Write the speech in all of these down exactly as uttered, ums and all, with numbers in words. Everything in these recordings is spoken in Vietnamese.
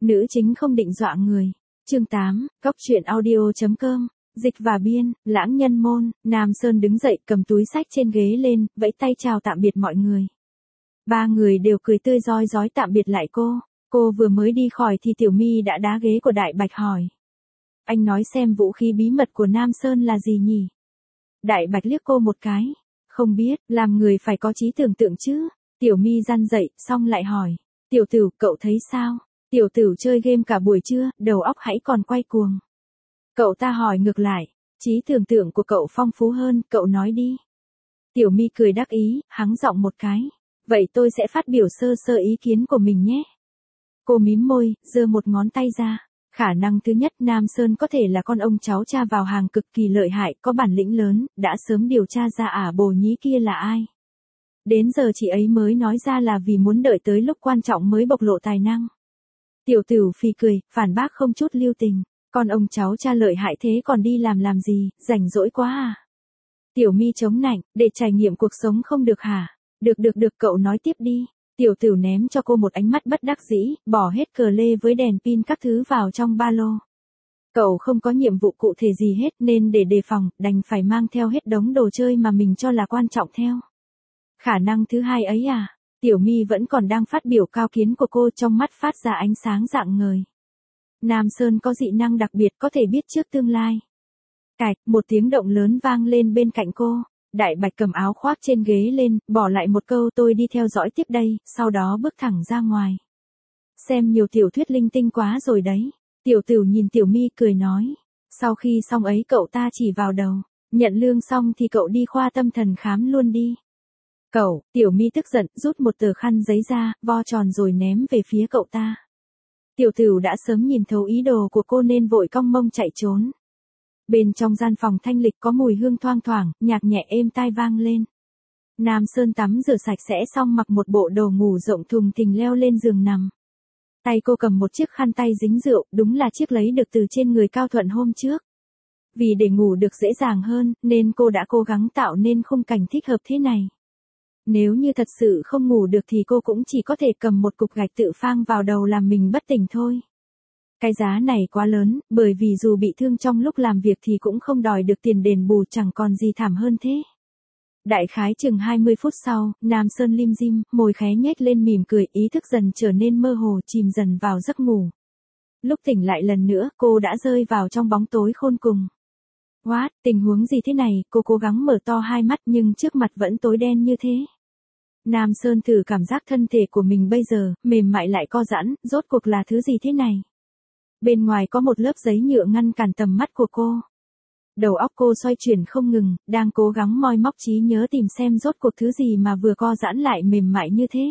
Nữ chính không định dọa người. Chương tám, Cóc truyện audio chấm com. Dịch và biên, Lãng Nhân Môn. Nam Sơn đứng dậy cầm túi sách trên ghế lên, vẫy tay chào tạm biệt mọi người. Ba người đều cười tươi rói rói tạm biệt lại cô. Cô vừa mới đi khỏi thì Tiểu My đã đá ghế của Đại Bạch hỏi. Anh nói xem vũ khí bí mật của Nam Sơn là gì nhỉ? Đại Bạch liếc cô một cái. Không biết, làm người phải có trí tưởng tượng chứ. Tiểu My răn dậy, xong lại hỏi. Tiểu Tử, cậu thấy sao? Tiểu Tử chơi game cả buổi trưa, đầu óc hãy còn quay cuồng. Cậu ta hỏi ngược lại. Trí tưởng tượng của cậu phong phú hơn, cậu nói đi. Tiểu My cười đắc ý, hắng giọng một cái. Vậy tôi sẽ phát biểu sơ sơ ý kiến của mình nhé. Cô mím môi, giơ một ngón tay ra. Khả năng thứ nhất, Nam Sơn có thể là con ông cháu cha vào hàng cực kỳ lợi hại, có bản lĩnh lớn, đã sớm điều tra ra ả bồ nhí kia là ai. Đến giờ chị ấy mới nói ra là vì muốn đợi tới lúc quan trọng mới bộc lộ tài năng. Tiểu Tử phì cười, phản bác không chút lưu tình. Con ông cháu cha lợi hại thế còn đi làm làm gì, rảnh rỗi quá à. Tiểu My chống nạnh, để trải nghiệm cuộc sống không được hả? Được được được, cậu nói tiếp đi. Tiểu Tử ném cho cô một ánh mắt bất đắc dĩ, bỏ hết cờ lê với đèn pin các thứ vào trong ba lô. Cậu không có nhiệm vụ cụ thể gì hết nên để đề phòng, đành phải mang theo hết đống đồ chơi mà mình cho là quan trọng theo. Khả năng thứ hai ấy à? Tiểu My vẫn còn đang phát biểu cao kiến của cô, trong mắt phát ra ánh sáng rạng ngời. Nam Sơn có dị năng đặc biệt, có thể biết trước tương lai. Cạch, một tiếng động lớn vang lên bên cạnh cô. Đại Bạch cầm áo khoác trên ghế lên, bỏ lại một câu tôi đi theo dõi tiếp đây, sau đó bước thẳng ra ngoài. Xem nhiều tiểu thuyết linh tinh quá rồi đấy. Tiểu Tử nhìn Tiểu My cười nói. Sau khi xong ấy cậu ta chỉ vào đầu. Nhận lương xong thì cậu đi khoa tâm thần khám luôn đi. Cậu, Tiểu My tức giận, rút một tờ khăn giấy ra, vo tròn rồi ném về phía cậu ta. Tiểu Tử đã sớm nhìn thấu ý đồ của cô nên vội cong mông chạy trốn. Bên trong gian phòng thanh lịch có mùi hương thoang thoảng, nhạc nhẹ êm tai vang lên. Nam Sơn tắm rửa sạch sẽ xong mặc một bộ đồ ngủ rộng thùng thình leo lên giường nằm. Tay cô cầm một chiếc khăn tay dính rượu, đúng là chiếc lấy được từ trên người Cao Thuận hôm trước. Vì để ngủ được dễ dàng hơn, nên cô đã cố gắng tạo nên khung cảnh thích hợp thế này. Nếu như thật sự không ngủ được thì cô cũng chỉ có thể cầm một cục gạch tự phang vào đầu làm mình bất tỉnh thôi. Cái giá này quá lớn, bởi vì dù bị thương trong lúc làm việc thì cũng không đòi được tiền đền bù, chẳng còn gì thảm hơn thế. Đại khái chừng hai mươi phút sau, Nam Sơn lim dim, môi khé nhếch lên mỉm cười, ý thức dần trở nên mơ hồ, chìm dần vào giấc ngủ. Lúc tỉnh lại lần nữa, cô đã rơi vào trong bóng tối khôn cùng. What, tình huống gì thế này, cô cố gắng mở to hai mắt nhưng trước mặt vẫn tối đen như thế. Nam Sơn thử cảm giác thân thể của mình bây giờ, mềm mại lại co giãn, rốt cuộc là thứ gì thế này? Bên ngoài có một lớp giấy nhựa ngăn cản tầm mắt của cô. Đầu óc cô xoay chuyển không ngừng, đang cố gắng moi móc trí nhớ tìm xem rốt cuộc thứ gì mà vừa co giãn lại mềm mại như thế.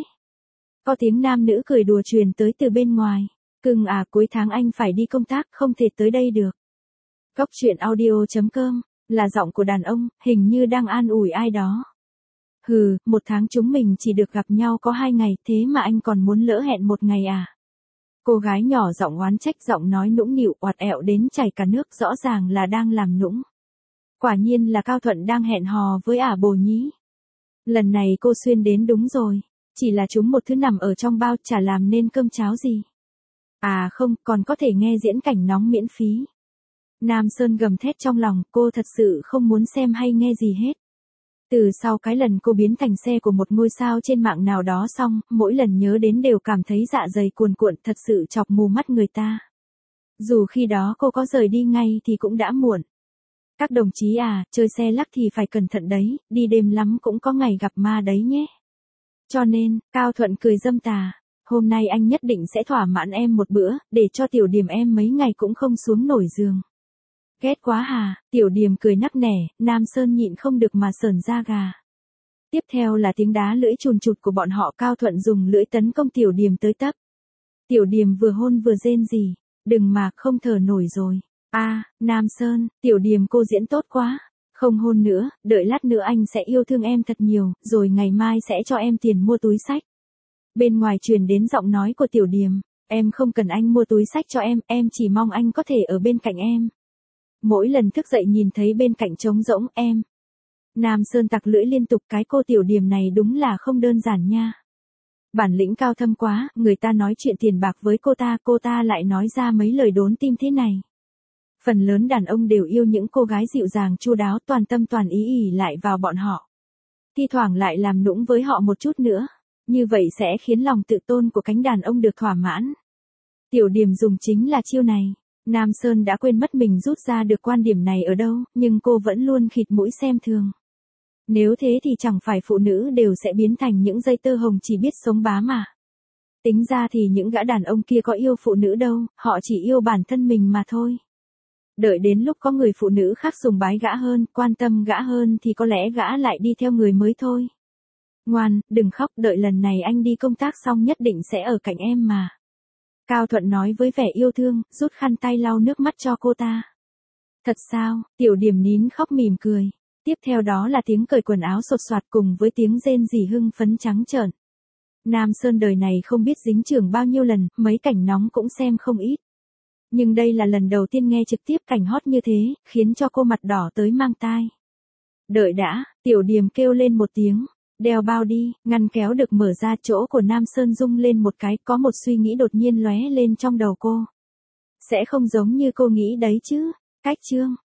Có tiếng nam nữ cười đùa truyền tới từ bên ngoài. Cưng à, cuối tháng anh phải đi công tác, không thể tới đây được. Cóc truyện audio chấm com, là giọng của đàn ông, hình như đang an ủi ai đó. Hừ, một tháng chúng mình chỉ được gặp nhau có hai ngày, thế mà anh còn muốn lỡ hẹn một ngày à? Cô gái nhỏ giọng oán trách, giọng nói nũng nịu, oạt ẹo đến chảy cả nước, rõ ràng là đang làm nũng. Quả nhiên là Cao Thuận đang hẹn hò với ả bồ nhí. Lần này cô xuyên đến đúng rồi, chỉ là chúng một thứ nằm ở trong bao, chả làm nên cơm cháo gì. À không, còn có thể nghe diễn cảnh nóng miễn phí. Nam Sơn gầm thét trong lòng, cô thật sự không muốn xem hay nghe gì hết. Từ sau cái lần cô biến thành xe của một ngôi sao trên mạng nào đó xong, mỗi lần nhớ đến đều cảm thấy dạ dày cuồn cuộn, thật sự chọc mù mắt người ta. Dù khi đó cô có rời đi ngay thì cũng đã muộn. Các đồng chí à, chơi xe lắc thì phải cẩn thận đấy, đi đêm lắm cũng có ngày gặp ma đấy nhé. Cho nên, Cao Thuận cười dâm tà, hôm nay anh nhất định sẽ thỏa mãn em một bữa, để cho Tiểu Điềm em mấy ngày cũng không xuống nổi giường. Ghét quá hà, Tiểu Điềm cười nắc nẻ, Nam Sơn nhịn không được mà sởn da gà. Tiếp theo là tiếng đá lưỡi chùn chụt của bọn họ, Cao Thuận dùng lưỡi tấn công Tiểu Điềm tới tấp. Tiểu Điềm vừa hôn vừa rên rỉ, đừng mà, không thở nổi rồi. A, à, Nam Sơn, Tiểu Điềm cô diễn tốt quá. Không hôn nữa, đợi lát nữa anh sẽ yêu thương em thật nhiều, rồi ngày mai sẽ cho em tiền mua túi xách. Bên ngoài truyền đến giọng nói của Tiểu Điềm, em không cần anh mua túi xách cho em, em chỉ mong anh có thể ở bên cạnh em. Mỗi lần thức dậy nhìn thấy bên cạnh trống rỗng, em. Nam Sơn tặc lưỡi liên tục, cái cô Tiểu Điềm này đúng là không đơn giản nha. Bản lĩnh cao thâm quá, người ta nói chuyện tiền bạc với cô ta, cô ta lại nói ra mấy lời đốn tim thế này. Phần lớn đàn ông đều yêu những cô gái dịu dàng chu đáo, toàn tâm toàn ý ỉ lại vào bọn họ. Thi thoảng lại làm nũng với họ một chút nữa. Như vậy sẽ khiến lòng tự tôn của cánh đàn ông được thỏa mãn. Tiểu Điềm dùng chính là chiêu này. Nam Sơn đã quên mất mình rút ra được quan điểm này ở đâu, nhưng cô vẫn luôn khịt mũi xem thường. Nếu thế thì chẳng phải phụ nữ đều sẽ biến thành những dây tơ hồng chỉ biết sống bá mà. Tính ra thì những gã đàn ông kia có yêu phụ nữ đâu, họ chỉ yêu bản thân mình mà thôi. Đợi đến lúc có người phụ nữ khác sùng bái gã hơn, quan tâm gã hơn thì có lẽ gã lại đi theo người mới thôi. Ngoan, đừng khóc, đợi lần này anh đi công tác xong nhất định sẽ ở cạnh em mà. Cao Thuận nói với vẻ yêu thương, rút khăn tay lau nước mắt cho cô ta. Thật sao? Tiểu Điềm nín khóc mỉm cười. Tiếp theo đó là tiếng cởi quần áo sột soạt cùng với tiếng rên rỉ hưng phấn trắng trợn. Nam Sơn đời này không biết dính chưởng bao nhiêu lần, mấy cảnh nóng cũng xem không ít. Nhưng đây là lần đầu tiên nghe trực tiếp cảnh hot như thế, khiến cho cô mặt đỏ tới mang tai. Đợi đã, Tiểu Điềm kêu lên một tiếng. Đeo bao đi, ngăn kéo được mở ra, chỗ của Nam Sơn rung lên một cái, có một suy nghĩ đột nhiên lóe lên trong đầu cô. Sẽ không giống như cô nghĩ đấy chứ. Cách chương